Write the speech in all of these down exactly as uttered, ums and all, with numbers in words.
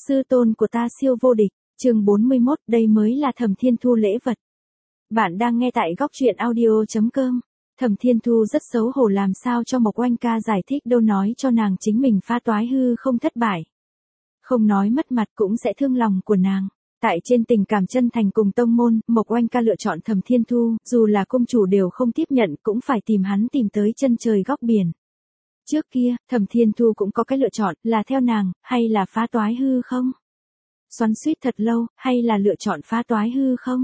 Sư tôn của ta siêu vô địch, chương bốn mươi mốt, đây mới là Thẩm Thiên Thu lễ vật. Bạn đang nghe tại góc truyện audio chấm com. Thẩm Thiên Thu rất xấu hổ làm sao cho Mộc Oanh ca giải thích đâu, nói cho nàng chính mình phá toái hư không thất bại. Không nói mất mặt cũng sẽ thương lòng của nàng. Tại trên tình cảm chân thành cùng tông môn, Mộc Oanh ca lựa chọn Thẩm Thiên Thu, dù là công chủ đều không tiếp nhận cũng phải tìm hắn tìm tới chân trời góc biển. Trước kia, Thẩm Thiên Thu cũng có cái lựa chọn, là theo nàng, hay là phá toái hư không? Xoắn xuýt thật lâu, hay là lựa chọn phá toái hư không?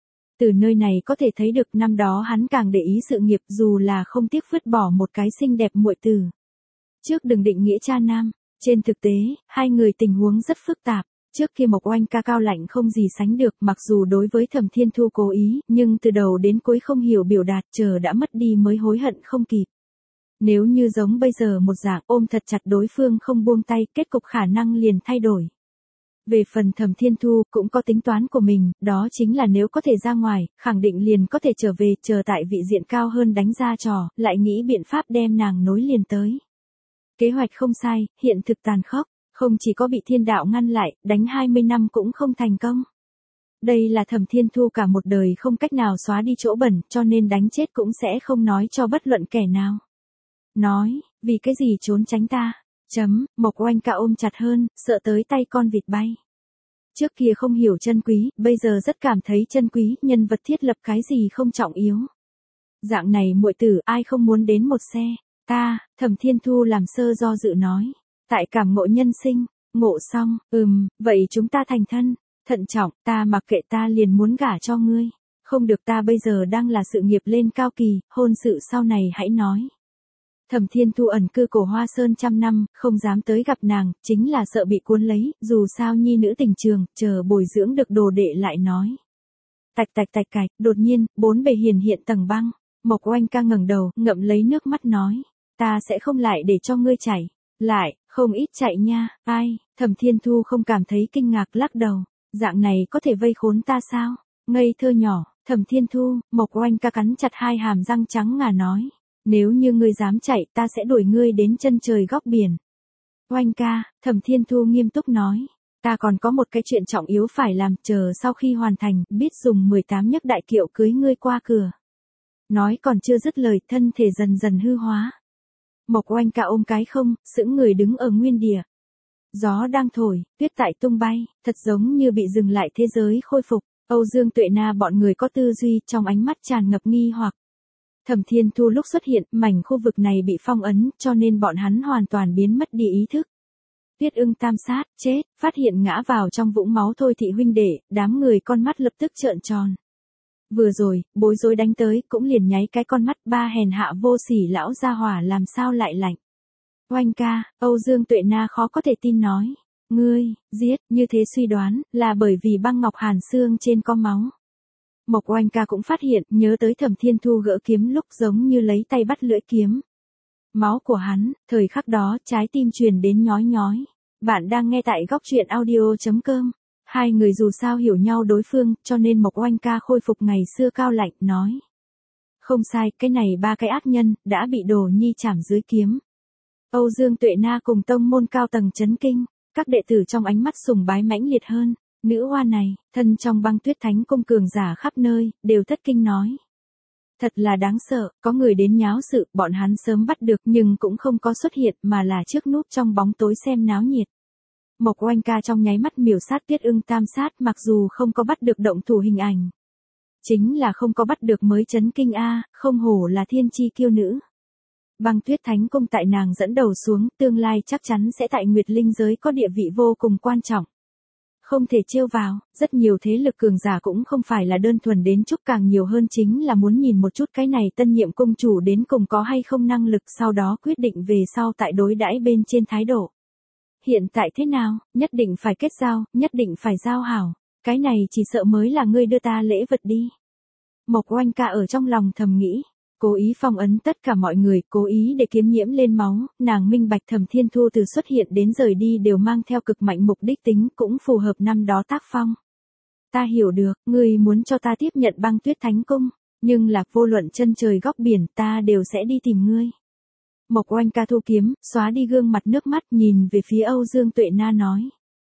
Từ nơi này có thể thấy được năm đó hắn càng để ý sự nghiệp, dù là không tiếc vứt bỏ một cái xinh đẹp muội tử. Trước đừng định nghĩa cha nam, trên thực tế, hai người tình huống rất phức tạp. Trước kia Mộc Oanh ca cao lạnh không gì sánh được, mặc dù đối với Thẩm Thiên Thu cố ý, nhưng từ đầu đến cuối không hiểu biểu đạt, chờ đã mất đi mới hối hận không kịp. Nếu như giống bây giờ một dạng ôm thật chặt đối phương không buông tay, kết cục khả năng liền thay đổi. Về phần Thẩm Thiên Thu cũng có tính toán của mình, đó chính là nếu có thể ra ngoài, khẳng định liền có thể trở về, chờ tại vị diện cao hơn đánh ra trò, lại nghĩ biện pháp đem nàng nối liền tới. Kế hoạch không sai, hiện thực tàn khốc, không chỉ có bị thiên đạo ngăn lại, đánh hai mươi năm cũng không thành công. Đây là Thẩm Thiên Thu cả một đời không cách nào xóa đi chỗ bẩn, cho nên đánh chết cũng sẽ không nói cho bất luận kẻ nào. Nói, vì cái gì trốn tránh ta? Chấm, Mộc Oanh ca ôm chặt hơn, sợ tới tay con vịt bay. Trước kia không hiểu chân quý, bây giờ rất cảm thấy chân quý, nhân vật thiết lập cái gì không trọng yếu. Dạng này muội tử, ai không muốn đến một xe? Ta, Thẩm Thiên Thu làm sơ do dự nói. Tại cảm ngộ nhân sinh, ngộ xong, ừm, vậy chúng ta thành thân. Thận trọng, ta mặc kệ, ta liền muốn gả cho ngươi. Không được, ta bây giờ đang là sự nghiệp lên cao kỳ, hôn sự sau này hãy nói. Thẩm Thiên Thu ẩn cư cổ Hoa Sơn trăm năm, không dám tới gặp nàng, chính là sợ bị cuốn lấy, dù sao nhi nữ tình trường, chờ bồi dưỡng được đồ đệ lại nói. Tạch tạch tạch cạch, đột nhiên, bốn bề hiển hiện tầng băng. Mộc Oanh ca ngẩng đầu, ngậm lấy nước mắt nói, ta sẽ không lại để cho ngươi chảy. Lại, không ít chạy nha, ai? Thẩm Thiên Thu không cảm thấy kinh ngạc, lắc đầu. Dạng này có thể vây khốn ta sao? Ngây thơ nhỏ, Thẩm Thiên Thu, Mộc Oanh ca cắn chặt hai hàm răng trắng ngà nói. Nếu như ngươi dám chạy, ta sẽ đuổi ngươi đến chân trời góc biển. Oanh ca, Thẩm Thiên Thu nghiêm túc nói. Ta còn có một cái chuyện trọng yếu phải làm, chờ sau khi hoàn thành, biết dùng mười tám nhấc đại kiệu cưới ngươi qua cửa. Nói còn chưa dứt lời, thân thể dần dần hư hóa. Mộc Oanh ca ôm cái không, sững người đứng ở nguyên địa. Gió đang thổi, tuyết tại tung bay, thật giống như bị dừng lại thế giới khôi phục. Âu Dương Tuệ Na bọn người có tư duy, trong ánh mắt tràn ngập nghi hoặc. Thẩm Thiên Thu lúc xuất hiện, mảnh khu vực này bị phong ấn, cho nên bọn hắn hoàn toàn biến mất đi ý thức. Tuyết Ưng tam sát, chết, phát hiện ngã vào trong vũng máu Thôi thị huynh đệ, đám người con mắt lập tức trợn tròn. Vừa rồi, bối rối đánh tới, cũng liền nháy cái con mắt, ba hèn hạ vô sỉ lão gia hỏa làm sao lại lạnh. Oanh ca, Âu Dương Tuệ Na khó có thể tin nói. Ngươi, giết, như thế suy đoán, là bởi vì băng ngọc hàn xương trên có máu. Mộc Oanh ca cũng phát hiện, nhớ tới Thẩm Thiên Thu gỡ kiếm lúc giống như lấy tay bắt lưỡi kiếm. Máu của hắn, thời khắc đó, trái tim truyền đến nhói nhói. Bạn đang nghe tại góc truyện audio chấm com. Hai người dù sao hiểu nhau đối phương, cho nên Mộc Oanh ca khôi phục ngày xưa cao lạnh, nói. Không sai, cái này ba cái ác nhân, đã bị Đồ Nhi chảm dưới kiếm. Âu Dương Tuệ Na cùng tông môn cao tầng chấn kinh, các đệ tử trong ánh mắt sùng bái mãnh liệt hơn. Nữ hoa này, thân trong băng tuyết thánh cung cường giả khắp nơi, đều thất kinh nói. Thật là đáng sợ, có người đến nháo sự, bọn hắn sớm bắt được nhưng cũng không có xuất hiện mà là trước núp trong bóng tối xem náo nhiệt. Mộc Oanh ca trong nháy mắt miểu sát Tuyết Ưng tam sát, mặc dù không có bắt được động thủ hình ảnh. Chính là không có bắt được mới chấn kinh a, không hổ là thiên chi kiêu nữ. Băng tuyết thánh cung tại nàng dẫn đầu xuống, tương lai chắc chắn sẽ tại Nguyệt Linh giới có địa vị vô cùng quan trọng. Không thể trêu vào, rất nhiều thế lực cường giả cũng không phải là đơn thuần đến chúc, càng nhiều hơn chính là muốn nhìn một chút cái này tân nhiệm cung chủ đến cùng có hay không năng lực, sau đó quyết định về sau tại đối đãi bên trên thái độ. Hiện tại thế nào, nhất định phải kết giao, nhất định phải giao hảo, cái này chỉ sợ mới là ngươi đưa ta lễ vật đi. Mộc Oanh ca ở trong lòng thầm nghĩ. Cố ý phong ấn tất cả mọi người, cố ý để kiếm nhiễm lên máu, nàng minh bạch Thẩm Thiên Thu từ xuất hiện đến rời đi đều mang theo cực mạnh mục đích tính, cũng phù hợp năm đó tác phong. Ta hiểu được, ngươi muốn cho ta tiếp nhận băng tuyết thánh cung, nhưng là vô luận chân trời góc biển, ta đều sẽ đi tìm ngươi. Mộc Oanh ca thu kiếm, xóa đi gương mặt nước mắt, nhìn về phía Âu Dương Tuệ Na nói.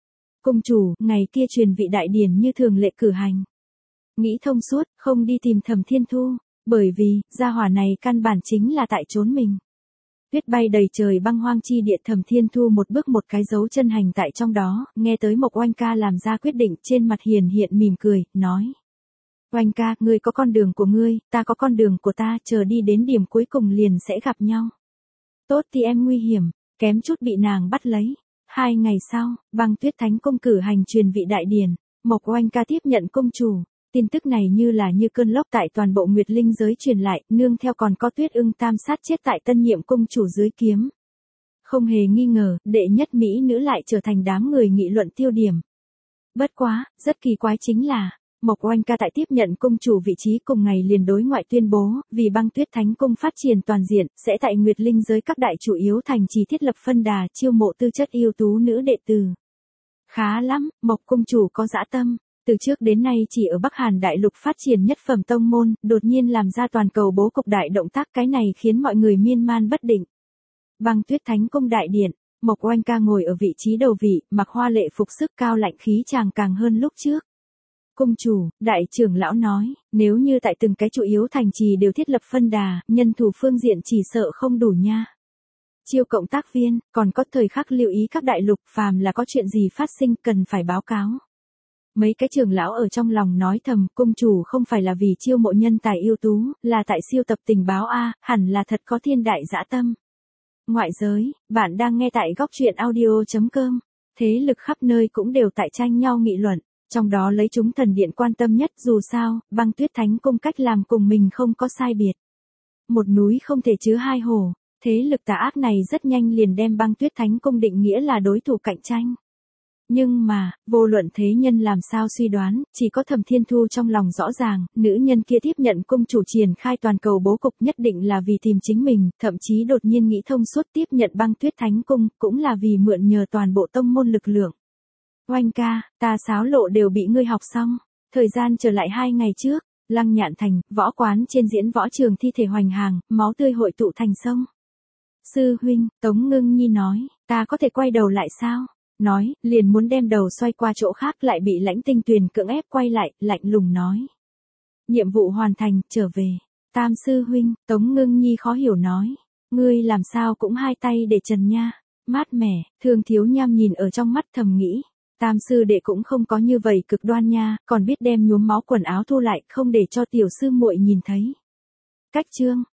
Công chủ, ngày kia truyền vị đại điển như thường lệ cử hành. Nghĩ thông suốt, không đi tìm Thẩm Thiên Thu, bởi vì, gia hỏa này căn bản chính là tại trốn mình. Tuyết bay đầy trời băng hoang chi địa, Thẩm Thiên Thu một bước một cái dấu chân hành tại trong đó, nghe tới Mộc Oanh ca làm ra quyết định, trên mặt hiền hiện mỉm cười, nói. Oanh ca, ngươi có con đường của ngươi, ta có con đường của ta, chờ đi đến điểm cuối cùng liền sẽ gặp nhau. Tốt thì em nguy hiểm, kém chút bị nàng bắt lấy. Hai ngày sau, Băng Tuyết Thánh Cung cử hành truyền vị đại điển, Mộc Oanh ca tiếp nhận công chủ. Tin tức này như là như cơn lốc tại toàn bộ Nguyệt Linh giới truyền lại, nương theo còn có Tuyết Ưng tam sát chết tại tân nhiệm cung chủ dưới kiếm. Không hề nghi ngờ, đệ nhất mỹ nữ lại trở thành đám người nghị luận tiêu điểm. Bất quá, rất kỳ quái chính là, Mộc Oanh ca tại tiếp nhận cung chủ vị trí cùng ngày liền đối ngoại tuyên bố, vì Băng Tuyết Thánh Cung phát triển toàn diện, sẽ tại Nguyệt Linh giới các đại chủ yếu thành trì thiết lập phân đà chiêu mộ tư chất ưu tú nữ đệ tử. Khá lắm, Mộc cung chủ có dã tâm. Từ trước đến nay chỉ ở Bắc Hàn đại lục phát triển nhất phẩm tông môn, đột nhiên làm ra toàn cầu bố cục đại động tác, cái này khiến mọi người miên man bất định. Băng Tuyết Thánh Cung đại điện, Mộc Oanh ca ngồi ở vị trí đầu vị, mặc hoa lệ phục sức cao lạnh khí chàng càng hơn lúc trước. Cung chủ, đại trưởng lão nói, nếu như tại từng cái chủ yếu thành trì đều thiết lập phân đà, nhân thủ phương diện chỉ sợ không đủ nha. Chiêu cộng tác viên, còn có thời khắc lưu ý các đại lục, phàm là có chuyện gì phát sinh cần phải báo cáo. Mấy cái trưởng lão ở trong lòng nói thầm, cung chủ không phải là vì chiêu mộ nhân tài ưu tú, là tại siêu tập tình báo a, hẳn là thật có thiên đại dã tâm. Ngoại giới, bạn đang nghe tại góc truyện audio chấm com. Thế lực khắp nơi cũng đều tại tranh nhau nghị luận, trong đó lấy chúng thần điện quan tâm nhất, dù sao, Băng Tuyết Thánh Cung cách làm cùng mình không có sai biệt. Một núi không thể chứa hai hồ, thế lực tà ác này rất nhanh liền đem Băng Tuyết Thánh Cung định nghĩa là đối thủ cạnh tranh. Nhưng mà, vô luận thế nhân làm sao suy đoán, chỉ có Thẩm Thiên Thu trong lòng rõ ràng, nữ nhân kia tiếp nhận cung chủ triển khai toàn cầu bố cục nhất định là vì tìm chính mình, thậm chí đột nhiên nghĩ thông suốt tiếp nhận Băng Tuyết Thánh Cung, cũng là vì mượn nhờ toàn bộ tông môn lực lượng. Oanh ca, ta sáo lộ đều bị ngươi học xong, thời gian trở lại hai ngày trước, Lăng Nhạn Thành, võ quán trên diễn võ trường thi thể hoành hàng, máu tươi hội tụ thành sông. Sư huynh, Tống Ngưng Nhi nói, ta có thể quay đầu lại sao? Nói, liền muốn đem đầu xoay qua chỗ khác, lại bị Lãnh Tinh Tuyền cưỡng ép quay lại, lạnh lùng nói. Nhiệm vụ hoàn thành, trở về. Tam sư huynh, Tống Ngưng Nhi khó hiểu nói. Ngươi làm sao cũng hai tay để trần nha. Mát mẻ, Thương Thiếu Nham nhìn ở trong mắt thầm nghĩ. Tam sư đệ cũng không có như vậy cực đoan nha, còn biết đem nhuốm máu quần áo thu lại, không để cho tiểu sư muội nhìn thấy. Cách chương,